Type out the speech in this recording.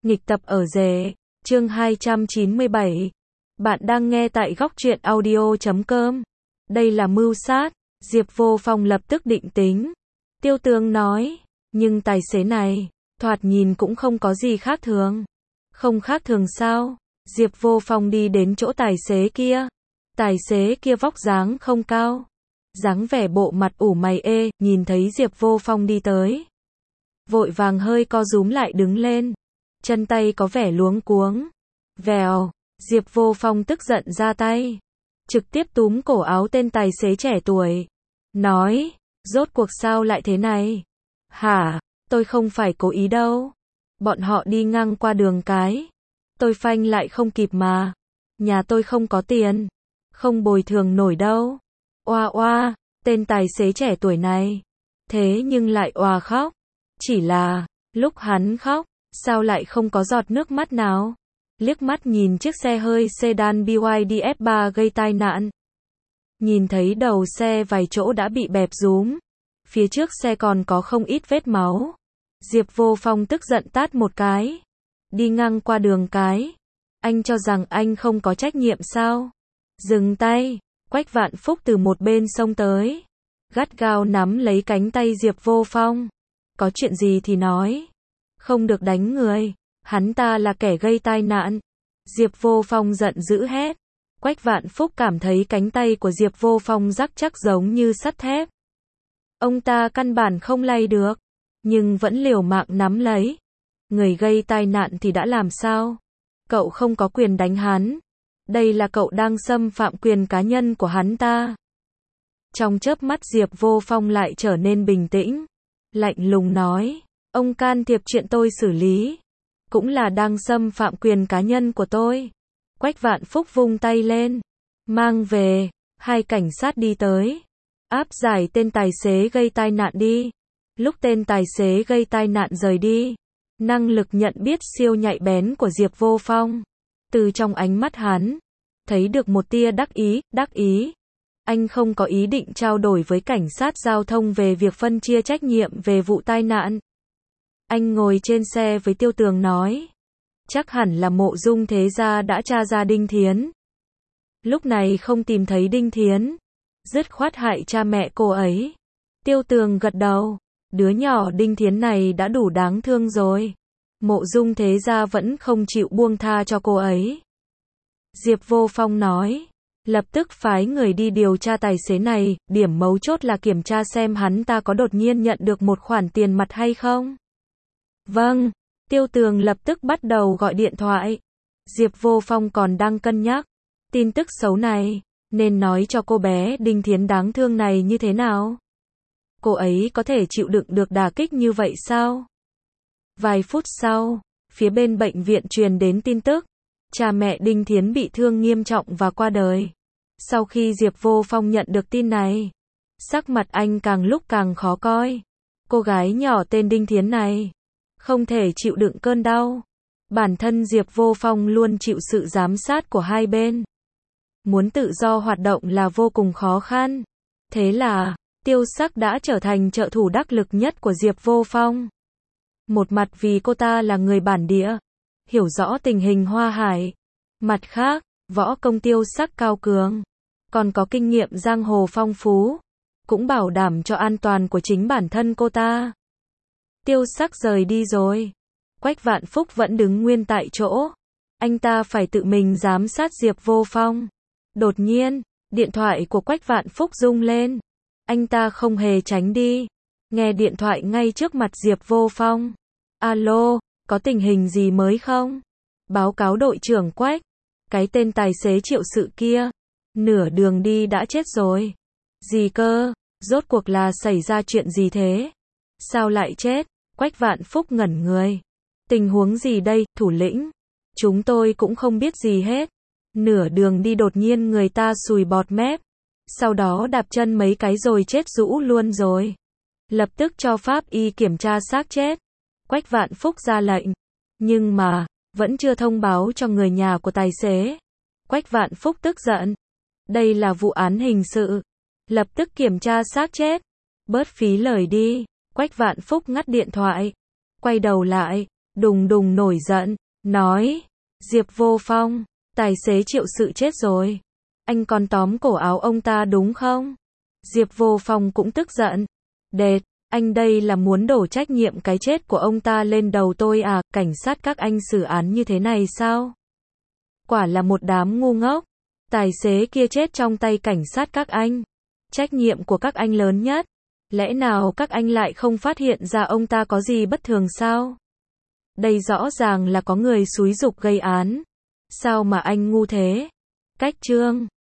Nghịch tập ở rể, chương 297. Bạn đang nghe tại góc truyện audio.com. Đây là mưu sát, Diệp Vô Phong lập tức định tính. Tiêu Tường nói, nhưng tài xế này, thoạt nhìn cũng không có gì khác thường. Không khác thường sao? Diệp Vô Phong đi đến chỗ tài xế kia. Tài xế kia vóc dáng không cao. Dáng vẻ bộ mặt ủ mày ê, nhìn thấy Diệp Vô Phong đi tới. Vội vàng hơi co rúm lại đứng lên. Chân tay có vẻ luống cuống. Vèo, Diệp Vô Phong tức giận ra tay. Trực tiếp túm cổ áo tên tài xế trẻ tuổi. Nói, rốt cuộc sao lại thế này? Hả, tôi không phải cố ý đâu. Bọn họ đi ngang qua đường cái. Tôi phanh lại không kịp mà. Nhà tôi không có tiền. Không bồi thường nổi đâu. Oa oa, tên tài xế trẻ tuổi này. Thế nhưng lại oà khóc. Chỉ là, lúc hắn khóc, sao lại không có giọt nước mắt nào? Liếc mắt nhìn chiếc xe hơi sedan BYD F3 gây tai nạn. Nhìn thấy đầu xe vài chỗ đã bị bẹp rúm. Phía trước xe còn có không ít vết máu. Diệp Vô Phong tức giận tát một cái. Đi ngang qua đường cái. Anh cho rằng anh không có trách nhiệm sao? Dừng tay. Quách Vạn Phúc từ một bên xông tới. Gắt gao nắm lấy cánh tay Diệp Vô Phong. Có chuyện gì thì nói. Không được đánh người. Hắn ta là kẻ gây tai nạn. Diệp Vô Phong giận dữ hét. Quách Vạn Phúc cảm thấy cánh tay của Diệp Vô Phong rắc chắc giống như sắt thép. Ông ta căn bản không lay được. Nhưng vẫn liều mạng nắm lấy. Người gây tai nạn thì đã làm sao? Cậu không có quyền đánh hắn. Đây là cậu đang xâm phạm quyền cá nhân của hắn ta. Trong chớp mắt Diệp Vô Phong lại trở nên bình tĩnh. Lạnh lùng nói. Ông can thiệp chuyện tôi xử lý. Cũng là đang xâm phạm quyền cá nhân của tôi. Quách Vạn Phúc vung tay lên. Mang về. Hai cảnh sát đi tới. Áp giải tên tài xế gây tai nạn đi. Lúc tên tài xế gây tai nạn rời đi. Năng lực nhận biết siêu nhạy bén của Diệp Vô Phong. Từ trong ánh mắt hắn. Thấy được một tia đắc ý. Anh không có ý định trao đổi với cảnh sát giao thông về việc phân chia trách nhiệm về vụ tai nạn. Anh ngồi trên xe với Tiêu Tường nói. Chắc hẳn là Mộ Dung Thế Gia đã tra ra Đinh Thiến. Lúc này không tìm thấy Đinh Thiến. Dứt khoát hại cha mẹ cô ấy. Tiêu Tường gật đầu. Đứa nhỏ Đinh Thiến này đã đủ đáng thương rồi. Mộ Dung Thế Gia vẫn không chịu buông tha cho cô ấy. Diệp Vô Phong nói. Lập tức phái người đi điều tra tài xế này. Điểm mấu chốt là kiểm tra xem hắn ta có đột nhiên nhận được một khoản tiền mặt hay không. Vâng. Tiêu Tường lập tức bắt đầu gọi điện thoại. Diệp Vô Phong còn đang cân nhắc. Tin tức xấu này. Nên nói cho cô bé Đinh Thiến đáng thương này như thế nào? Cô ấy có thể chịu đựng được đả kích như vậy sao? Vài phút sau, phía bên bệnh viện truyền đến tin tức. Cha mẹ Đinh Thiến bị thương nghiêm trọng và qua đời. Sau khi Diệp Vô Phong nhận được tin này, sắc mặt anh càng lúc càng khó coi. Cô gái nhỏ tên Đinh Thiến này, không thể chịu đựng cơn đau. Bản thân Diệp Vô Phong luôn chịu sự giám sát của hai bên. Muốn tự do hoạt động là vô cùng khó khăn. Thế là, Tiêu Sắc đã trở thành trợ thủ đắc lực nhất của Diệp Vô Phong. Một mặt vì cô ta là người bản địa, hiểu rõ tình hình Hoa Hải. Mặt khác, võ công Tiêu Sắc cao cường, còn có kinh nghiệm giang hồ phong phú, cũng bảo đảm cho an toàn của chính bản thân cô ta. Tiêu Sắc rời đi rồi. Quách Vạn Phúc vẫn đứng nguyên tại chỗ. Anh ta phải tự mình giám sát Diệp Vô Phong. Đột nhiên, điện thoại của Quách Vạn Phúc rung lên. Anh ta không hề tránh đi. Nghe điện thoại ngay trước mặt Diệp Vô Phong. Alo, có tình hình gì mới không? Báo cáo đội trưởng Quách. Cái tên tài xế Triệu Sự kia. Nửa đường đi đã chết rồi. Gì cơ? Rốt cuộc là xảy ra chuyện gì thế? Sao lại chết? Quách Vạn Phúc ngẩn người. Tình huống gì đây, thủ lĩnh? Chúng tôi cũng không biết gì hết. Nửa đường đi đột nhiên người ta sùi bọt mép. Sau đó đạp chân mấy cái rồi chết rũ luôn rồi. Lập tức cho pháp y kiểm tra xác chết. Quách Vạn Phúc ra lệnh. Nhưng mà, vẫn chưa thông báo cho người nhà của tài xế. Quách Vạn Phúc tức giận. Đây là vụ án hình sự. Lập tức kiểm tra xác chết. Bớt phí lời đi. Quách Vạn Phúc ngắt điện thoại. Quay đầu lại. đùng đùng nổi giận, nói, Diệp Vô Phong, tài xế Triệu Sự chết rồi. Anh còn tóm cổ áo ông ta đúng không? Diệp Vô Phong cũng tức giận. Đệt, anh đây là muốn đổ trách nhiệm cái chết của ông ta lên đầu tôi à, cảnh sát các anh xử án như thế này sao? Quả là một đám ngu ngốc. Tài xế kia chết trong tay cảnh sát các anh. Trách nhiệm của các anh lớn nhất. Lẽ nào các anh lại không phát hiện ra ông ta có gì bất thường sao? Đây rõ ràng là có người xúi giục gây án. Sao mà anh ngu thế? Cách chương